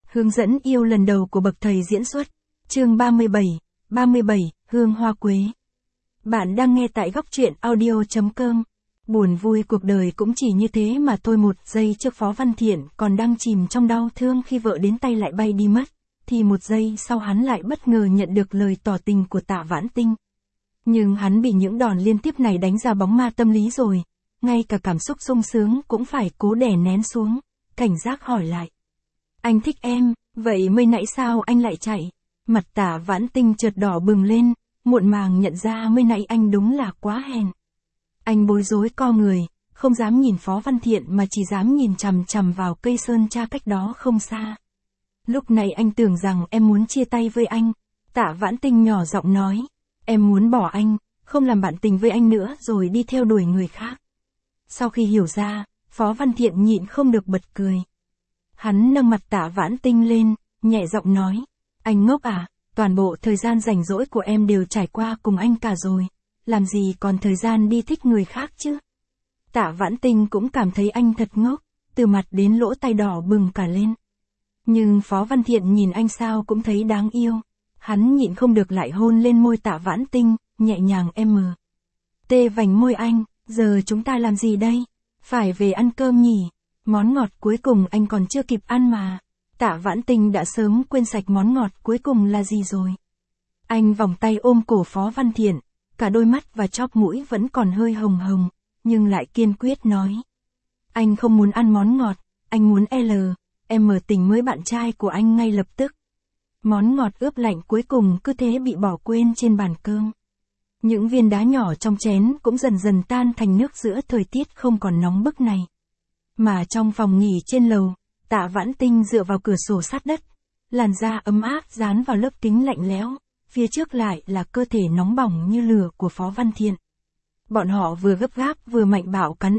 Hướng dẫn yêu lần đầu của bậc thầy diễn xuất. Chương 37, Hương hoa quế. Bạn đang nghe tại góc truyện audio.com. Buồn vui cuộc đời cũng chỉ như thế mà thôi. 1 giây trước Phó Văn Thiện còn đang chìm trong đau thương khi vợ đến tay lại bay đi mất, thì 1 giây sau hắn lại bất ngờ nhận được lời tỏ tình của Tạ Vãn Tinh. Nhưng hắn bị những đòn liên tiếp này đánh ra bóng ma tâm lý rồi, ngay cả cảm xúc sung sướng cũng phải cố đè nén xuống, cảnh giác hỏi lại. Anh thích em, vậy mới nãy sao anh lại chạy? Mặt Tạ Vãn Tinh chợt đỏ bừng lên, muộn màng nhận ra mới nãy anh đúng là quá hèn. Anh bối rối co người, không dám nhìn Phó Văn Thiện mà chỉ dám nhìn chằm chằm vào cây sơn tra cách đó không xa. Lúc này anh tưởng rằng em muốn chia tay với anh. Tạ Vãn Tinh nhỏ giọng nói, em muốn bỏ anh, không làm bạn tình với anh nữa rồi đi theo đuổi người khác. Sau khi hiểu ra, Phó Văn Thiện nhịn không được bật cười. Hắn nâng mặt Tạ Vãn Tinh lên, nhẹ giọng nói, anh ngốc à, toàn bộ thời gian rảnh rỗi của em đều trải qua cùng anh cả rồi, làm gì còn thời gian đi thích người khác chứ? Tạ Vãn Tinh cũng cảm thấy anh thật ngốc, từ mặt đến lỗ tai đỏ bừng cả lên. Nhưng Phó Văn Thiện nhìn anh sao cũng thấy đáng yêu, hắn nhịn không được lại hôn lên môi Tạ Vãn Tinh, nhẹ nhàng tê vành môi anh, giờ chúng ta làm gì đây? Phải về ăn cơm nhỉ? Món ngọt cuối cùng anh còn chưa kịp ăn mà. Tạ Vãn Tinh đã sớm quên sạch món ngọt cuối cùng là gì rồi. Anh vòng tay ôm cổ Phó Văn Thiện, cả đôi mắt và chóp mũi vẫn còn hơi hồng hồng, nhưng lại kiên quyết nói. Anh không muốn ăn món ngọt, anh muốn em tình với bạn trai của anh ngay lập tức. Món ngọt ướp lạnh cuối cùng cứ thế bị bỏ quên trên bàn cơm. Những viên đá nhỏ trong chén cũng dần dần tan thành nước giữa thời tiết không còn nóng bức này. Mà trong phòng nghỉ trên lầu, Tạ Vãn Tinh dựa vào cửa sổ sát đất, làn da ấm áp dán vào lớp kính lạnh lẽo, phía trước lại là cơ thể nóng bỏng như lửa của Phó Văn Thiện. Bọn họ vừa gấp gáp vừa mạnh bạo cắn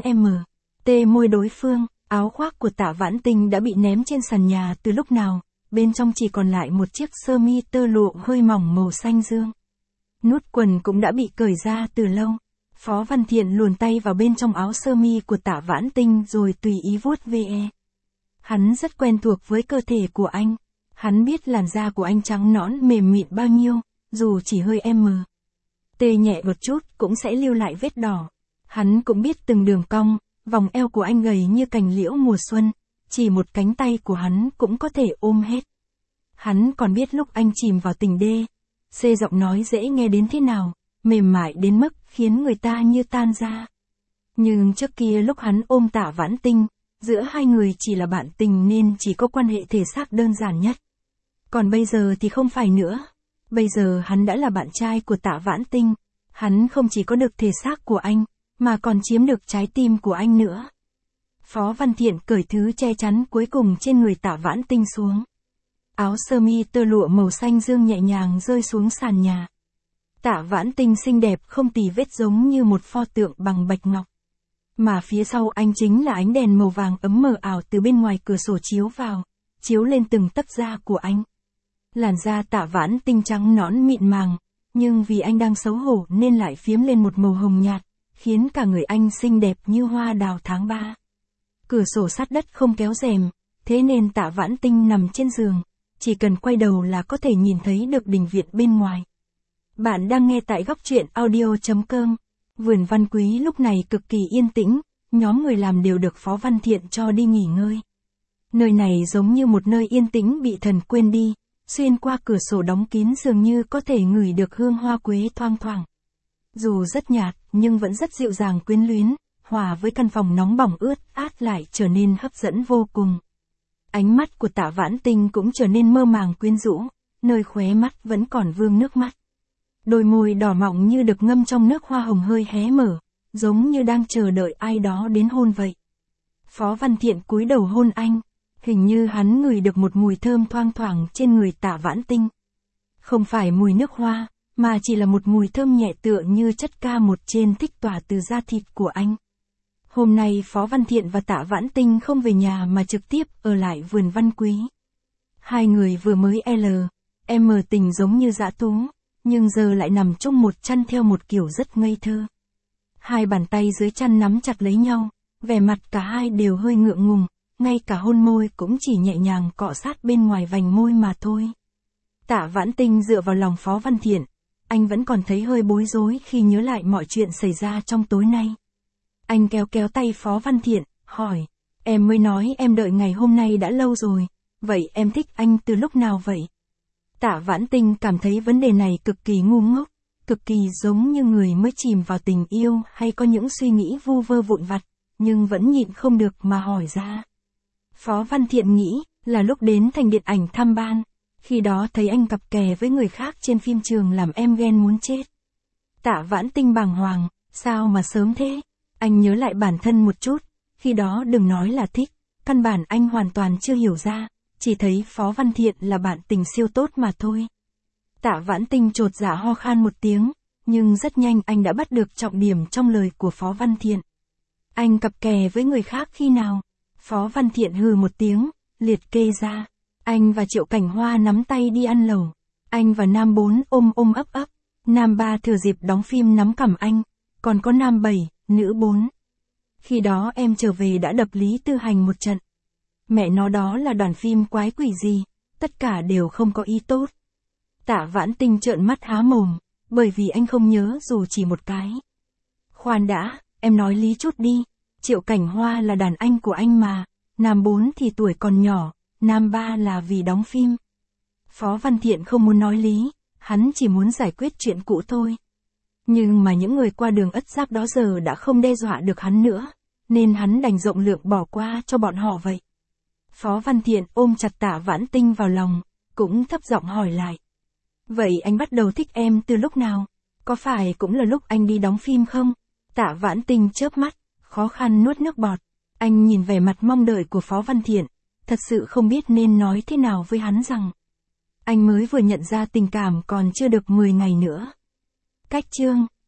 môi đối phương, áo khoác của Tạ Vãn Tinh đã bị ném trên sàn nhà từ lúc nào, bên trong chỉ còn lại một chiếc sơ mi tơ lụa hơi mỏng màu xanh dương. Nút quần cũng đã bị cởi ra từ lâu. Phó Văn Thiện luồn tay vào bên trong áo sơ mi của Tạ Vãn Tinh rồi tùy ý vuốt ve. Hắn rất quen thuộc với cơ thể của anh. Hắn biết làn da của anh trắng nõn mềm mịn bao nhiêu, dù chỉ hơi tê nhẹ một chút cũng sẽ lưu lại vết đỏ. Hắn cũng biết từng đường cong, vòng eo của anh gầy như cành liễu mùa xuân, chỉ một cánh tay của hắn cũng có thể ôm hết. Hắn còn biết lúc anh chìm vào tình đê, giọng nói dễ nghe đến thế nào, mềm mại đến mức khiến người ta như tan ra. Nhưng trước kia lúc hắn ôm Tạ Vãn Tinh, giữa hai người chỉ là bạn tình nên chỉ có quan hệ thể xác đơn giản nhất. Còn bây giờ thì không phải nữa. Bây giờ hắn đã là bạn trai của Tạ Vãn Tinh. Hắn không chỉ có được thể xác của anh, mà còn chiếm được trái tim của anh nữa. Phó Văn Thiện cởi thứ che chắn cuối cùng trên người Tạ Vãn Tinh xuống. Áo sơ mi tơ lụa màu xanh dương nhẹ nhàng rơi xuống sàn nhà. Tạ Vãn Tinh xinh đẹp không tì vết giống như một pho tượng bằng bạch ngọc. Mà phía sau anh chính là ánh đèn màu vàng ấm mờ ảo từ bên ngoài cửa sổ chiếu vào, chiếu lên từng tấc da của anh. Làn da Tạ Vãn Tinh trắng nõn mịn màng, nhưng vì anh đang xấu hổ nên lại phiếm lên một màu hồng nhạt, khiến cả người anh xinh đẹp như hoa đào tháng 3. Cửa sổ sát đất không kéo rèm, thế nên Tạ Vãn Tinh nằm trên giường, chỉ cần quay đầu là có thể nhìn thấy được đình viện bên ngoài. Bạn đang nghe tại góc truyện audio.com. Vườn Văn Quý lúc này cực kỳ yên tĩnh, nhóm người làm đều được Phó Văn Thiện cho đi nghỉ ngơi. Nơi này giống như một nơi yên tĩnh bị thần quên đi, xuyên qua cửa sổ đóng kín dường như có thể ngửi được hương hoa quế thoang thoảng. Dù rất nhạt, nhưng vẫn rất dịu dàng quyến luyến, hòa với căn phòng nóng bỏng ướt át lại trở nên hấp dẫn vô cùng. Ánh mắt của Tạ Vãn Tinh cũng trở nên mơ màng quyến rũ, nơi khóe mắt vẫn còn vương nước mắt. Đôi môi đỏ mọng như được ngâm trong nước hoa hồng hơi hé mở, giống như đang chờ đợi ai đó đến hôn vậy. Phó Văn Thiện cúi đầu hôn anh, hình như hắn ngửi được một mùi thơm thoang thoảng trên người Tạ Vãn Tinh. Không phải mùi nước hoa, mà chỉ là một mùi thơm nhẹ tựa như chất ca một trên thích tỏa từ da thịt của anh. Hôm nay Phó Văn Thiện và Tạ Vãn Tinh không về nhà mà trực tiếp ở lại vườn Văn Quý. Hai người vừa mới tình giống như dã thú, nhưng giờ lại nằm chung một chăn theo một kiểu rất ngây thơ. Hai bàn tay dưới chăn nắm chặt lấy nhau, vẻ mặt cả hai đều hơi ngượng ngùng, ngay cả hôn môi cũng chỉ nhẹ nhàng cọ sát bên ngoài vành môi mà thôi. Tạ Vãn Tinh dựa vào lòng Phó Văn Thiện, anh vẫn còn thấy hơi bối rối khi nhớ lại mọi chuyện xảy ra trong tối nay. Anh kéo kéo tay Phó Văn Thiện, hỏi, em mới nói em đợi ngày hôm nay đã lâu rồi, vậy em thích anh từ lúc nào vậy? Tạ Vãn Tinh cảm thấy vấn đề này cực kỳ ngu ngốc, cực kỳ giống như người mới chìm vào tình yêu hay có những suy nghĩ vu vơ vụn vặt, nhưng vẫn nhịn không được mà hỏi ra. Phó Văn Thiện nghĩ, là lúc đến thành điện ảnh thăm ban, khi đó thấy anh cặp kè với người khác trên phim trường làm em ghen muốn chết. Tạ Vãn Tinh bàng hoàng, sao mà sớm thế? Anh nhớ lại bản thân một chút, khi đó đừng nói là thích, căn bản anh hoàn toàn chưa hiểu ra, chỉ thấy Phó Văn Thiện là bạn tình siêu tốt mà thôi. Tạ Vãn Tinh chột dạ ho khan một tiếng, nhưng rất nhanh anh đã bắt được trọng điểm trong lời của Phó Văn Thiện. Anh cặp kè với người khác khi nào? Phó Văn Thiện hừ một tiếng, liệt kê ra. Anh và Triệu Cảnh Hoa nắm tay đi ăn lẩu. Anh và Nam 4 ôm ấp ấp. Nam 3 thừa dịp đóng phim nắm cằm anh. Còn có Nam 7, nữ 4. Khi đó em trở về đã đập Lý Tư Hành một trận. Mẹ nó đó là đoàn phim quái quỷ gì, tất cả đều không có ý tốt. Tạ Vãn Tinh trợn mắt há mồm, bởi vì anh không nhớ dù chỉ một cái. Khoan đã, em nói lý chút đi. Triệu Cảnh Hoa là đàn anh của anh mà, Nam 4 thì tuổi còn nhỏ, Nam 3 là vì đóng phim. Phó Văn Thiện không muốn nói lý, hắn chỉ muốn giải quyết chuyện cũ thôi. Nhưng mà những người qua đường Ất Giáp đó giờ đã không đe dọa được hắn nữa, nên hắn đành rộng lượng bỏ qua cho bọn họ vậy. Phó Văn Thiện ôm chặt Tạ Vãn Tinh vào lòng, cũng thấp giọng hỏi lại. Vậy anh bắt đầu thích em từ lúc nào? Có phải cũng là lúc anh đi đóng phim không? Tạ Vãn Tinh chớp mắt, khó khăn nuốt nước bọt. Anh nhìn vẻ mặt mong đợi của Phó Văn Thiện, thật sự không biết nên nói thế nào với hắn rằng. Anh mới vừa nhận ra tình cảm còn chưa được 10 ngày nữa. Cách chương